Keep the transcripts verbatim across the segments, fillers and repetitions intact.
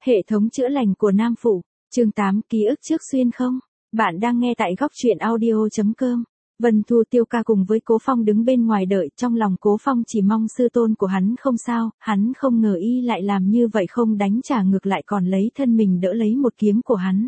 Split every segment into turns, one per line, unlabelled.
Hệ thống chữa lành của Nam Phủ, chương tám ký ức trước xuyên không? Bạn đang nghe tại góc truyện audio chấm com. Vân Thu Tiêu Ca cùng với Cố Phong đứng bên ngoài đợi, trong lòng Cố Phong chỉ mong sư tôn của hắn không sao, hắn không ngờ y lại làm như vậy, không đánh trả ngược lại còn lấy thân mình đỡ lấy một kiếm của hắn.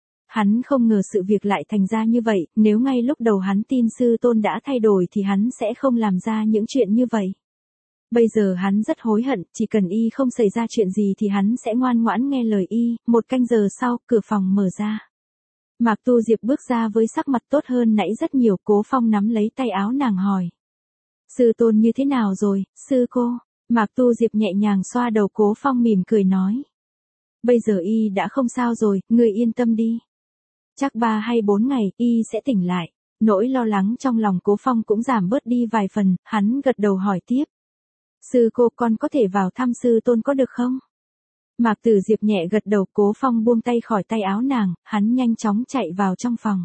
Hắn không ngờ sự việc lại thành ra như vậy, nếu ngay lúc đầu hắn tin sư tôn đã thay đổi thì hắn sẽ không làm ra những chuyện như vậy. Bây giờ hắn rất hối hận, chỉ cần y không xảy ra chuyện gì thì hắn sẽ ngoan ngoãn nghe lời y. Một canh giờ sau, cửa phòng mở ra. Mạc Tu Diệp bước ra với sắc mặt tốt hơn nãy rất nhiều. Cố Phong nắm lấy tay áo nàng hỏi: sư tôn như thế nào rồi, sư cô? Mạc Tu Diệp nhẹ nhàng xoa đầu Cố Phong mỉm cười nói: bây giờ y đã không sao rồi, ngươi yên tâm đi. Chắc ba hay bốn ngày, y sẽ tỉnh lại. Nỗi lo lắng trong lòng Cố Phong cũng giảm bớt đi vài phần, hắn gật đầu hỏi tiếp: sư cô, con có thể vào thăm sư tôn có được không? Mạc Tử Diệp nhẹ gật đầu. Cố Phong buông tay khỏi tay áo nàng, hắn nhanh chóng chạy vào trong phòng.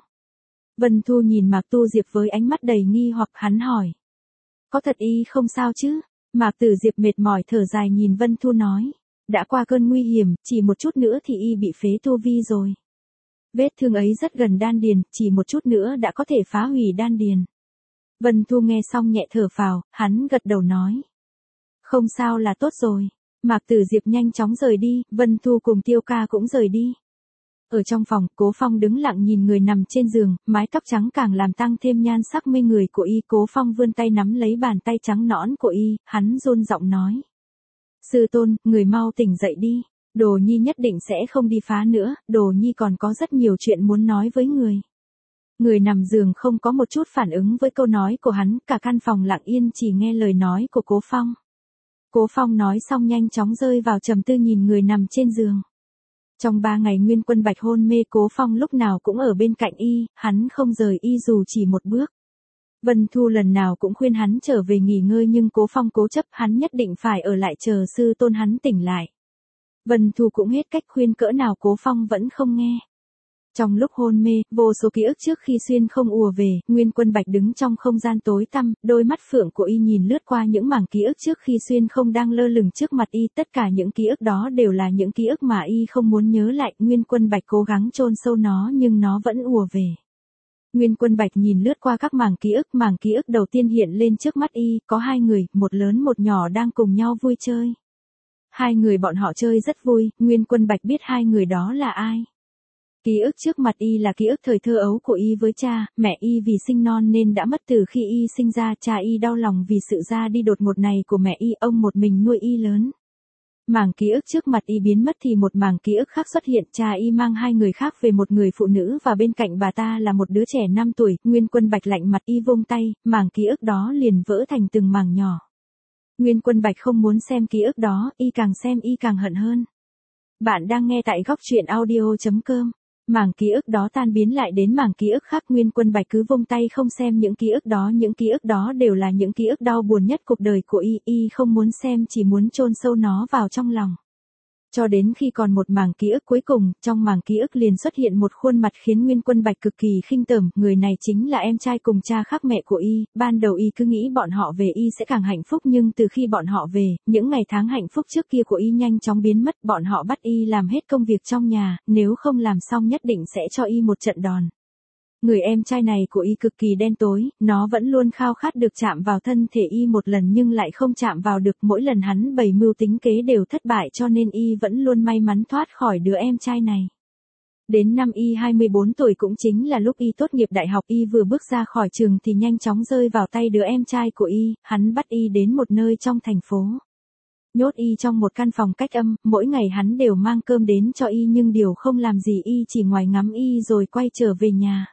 Vân Thu nhìn Mạc Tu Diệp với ánh mắt đầy nghi hoặc, hắn hỏi: có thật y không sao chứ? Mạc Tử Diệp mệt mỏi thở dài nhìn Vân Thu nói: đã qua cơn nguy hiểm, chỉ một chút nữa thì y bị phế tu vi rồi. Vết thương ấy rất gần đan điền, chỉ một chút nữa đã có thể phá hủy đan điền. Vân Thu nghe xong nhẹ thở phào, hắn gật đầu nói: không sao là tốt rồi. Mạc Tử Diệp nhanh chóng rời đi, Vân Thu cùng Tiêu Ca cũng rời đi. Ở trong phòng, Cố Phong đứng lặng nhìn người nằm trên giường, mái tóc trắng càng làm tăng thêm nhan sắc mê người của y. Cố Phong vươn tay nắm lấy bàn tay trắng nõn của y, hắn run giọng nói: sư tôn, người mau tỉnh dậy đi. Đồ Nhi nhất định sẽ không đi phá nữa, Đồ Nhi còn có rất nhiều chuyện muốn nói với người. Người nằm giường không có một chút phản ứng với câu nói của hắn, cả căn phòng lặng yên chỉ nghe lời nói của Cố Phong. Cố Phong nói xong nhanh chóng rơi vào trầm tư nhìn người nằm trên giường. Trong ba ngày Nguyên Quân Bạch hôn mê, Cố Phong lúc nào cũng ở bên cạnh y, hắn không rời y dù chỉ một bước. Vân Thu lần nào cũng khuyên hắn trở về nghỉ ngơi nhưng Cố Phong cố chấp, hắn nhất định phải ở lại chờ sư tôn hắn tỉnh lại. Vân Thu cũng hết cách khuyên cỡ nào Cố Phong vẫn không nghe. Trong lúc hôn mê, vô số ký ức trước khi xuyên không ùa về, Nguyên Quân Bạch đứng trong không gian tối tăm, đôi mắt phượng của y nhìn lướt qua những mảng ký ức trước khi xuyên không đang lơ lửng trước mặt y, tất cả những ký ức đó đều là những ký ức mà y không muốn nhớ lại. Nguyên Quân Bạch cố gắng chôn sâu nó nhưng nó vẫn ùa về. Nguyên Quân Bạch nhìn lướt qua các mảng ký ức, mảng ký ức đầu tiên hiện lên trước mắt y, có hai người, một lớn một nhỏ đang cùng nhau vui chơi. Hai người bọn họ chơi rất vui, Nguyên Quân Bạch biết hai người đó là ai. Ký ức trước mặt y là ký ức thời thơ ấu của y với cha, mẹ y vì sinh non nên đã mất từ khi y sinh ra, cha y đau lòng vì sự ra đi đột ngột này của mẹ y, ông một mình nuôi y lớn. Mảng ký ức trước mặt y biến mất thì một mảng ký ức khác xuất hiện, cha y mang hai người khác về một người phụ nữ và bên cạnh bà ta là một đứa trẻ năm tuổi. Nguyên Quân Bạch lạnh mặt, y vung tay, mảng ký ức đó liền vỡ thành từng mảng nhỏ. Nguyên Quân Bạch không muốn xem ký ức đó, y càng xem y càng hận hơn. Bạn đang nghe tại góc truyện audio chấm com. Mảng ký ức đó tan biến lại đến mảng ký ức khác, Nguyên Quân Bạch cứ vung tay không xem những ký ức đó, những ký ức đó đều là những ký ức đau buồn nhất cuộc đời của y, y không muốn xem, chỉ muốn chôn sâu nó vào trong lòng. Cho đến khi còn một mảng ký ức cuối cùng, trong mảng ký ức liền xuất hiện một khuôn mặt khiến Nguyên Quân Bạch cực kỳ khinh tởm, người này chính là em trai cùng cha khác mẹ của y. Ban đầu y cứ nghĩ bọn họ về y sẽ càng hạnh phúc nhưng từ khi bọn họ về, những ngày tháng hạnh phúc trước kia của y nhanh chóng biến mất, bọn họ bắt y làm hết công việc trong nhà, nếu không làm xong nhất định sẽ cho y một trận đòn. Người em trai này của y cực kỳ đen tối, nó vẫn luôn khao khát được chạm vào thân thể y một lần nhưng lại không chạm vào được, mỗi lần hắn bày mưu tính kế đều thất bại cho nên y vẫn luôn may mắn thoát khỏi đứa em trai này. Đến năm y hai mươi bốn tuổi cũng chính là lúc y tốt nghiệp đại học, y vừa bước ra khỏi trường thì nhanh chóng rơi vào tay đứa em trai của y, hắn bắt y đến một nơi trong thành phố. Nhốt y trong một căn phòng cách âm, mỗi ngày hắn đều mang cơm đến cho y nhưng điều không làm gì y chỉ ngoài ngắm y rồi quay trở về nhà.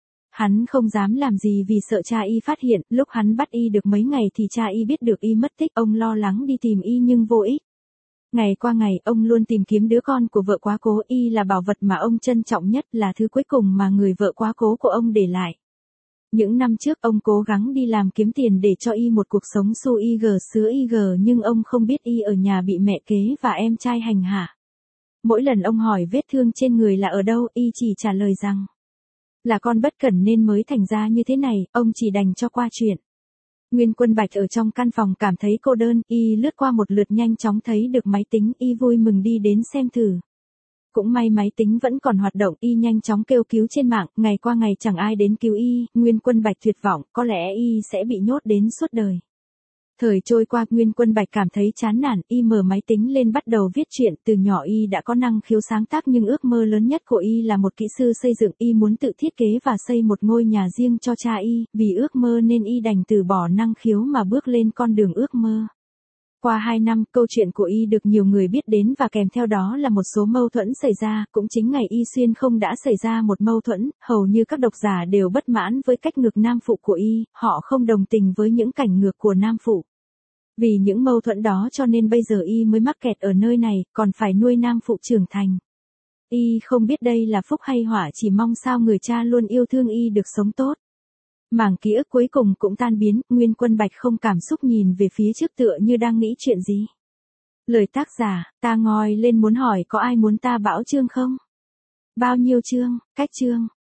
Hắn không dám làm gì vì sợ cha y phát hiện, lúc hắn bắt y được mấy ngày thì cha y biết được y mất tích, ông lo lắng đi tìm y nhưng vô ích. Ngày qua ngày, ông luôn tìm kiếm đứa con của vợ quá cố, y là bảo vật mà ông trân trọng nhất, là thứ cuối cùng mà người vợ quá cố của ông để lại. Những năm trước ông cố gắng đi làm kiếm tiền để cho y một cuộc sống su y gờ sứa y gờ nhưng ông không biết y ở nhà bị mẹ kế và em trai hành hạ. Mỗi lần ông hỏi vết thương trên người là ở đâu, y chỉ trả lời rằng là con bất cẩn nên mới thành ra như thế này, ông chỉ đành cho qua chuyện. Nguyên Quân Bạch ở trong căn phòng cảm thấy cô đơn, y lướt qua một lượt nhanh chóng thấy được máy tính, y vui mừng đi đến xem thử. Cũng may máy tính vẫn còn hoạt động, y nhanh chóng kêu cứu trên mạng, ngày qua ngày chẳng ai đến cứu y, Nguyên Quân Bạch tuyệt vọng, có lẽ y sẽ bị nhốt đến suốt đời. Thời trôi qua, Nguyên Quân Bạch cảm thấy chán nản, y mở máy tính lên bắt đầu viết truyện, từ nhỏ y đã có năng khiếu sáng tác nhưng ước mơ lớn nhất của y là một kỹ sư xây dựng, y muốn tự thiết kế và xây một ngôi nhà riêng cho cha y, vì ước mơ nên y đành từ bỏ năng khiếu mà bước lên con đường ước mơ. Qua hai năm, câu chuyện của y được nhiều người biết đến và kèm theo đó là một số mâu thuẫn xảy ra, cũng chính ngày y xuyên không đã xảy ra một mâu thuẫn, hầu như các độc giả đều bất mãn với cách ngược nam phụ của y, họ không đồng tình với những cảnh ngược của nam phụ. Vì những mâu thuẫn đó cho nên bây giờ y mới mắc kẹt ở nơi này, còn phải nuôi nam phụ trưởng thành. Y không biết đây là phúc hay họa, chỉ mong sao người cha luôn yêu thương y được sống tốt. Mảng ký ức cuối cùng cũng tan biến, Nguyên Quân Bạch không cảm xúc nhìn về phía trước tựa như đang nghĩ chuyện gì. Lời tác giả, ta ngoi lên muốn hỏi có ai muốn ta bão chương không? Bao nhiêu chương, cách chương?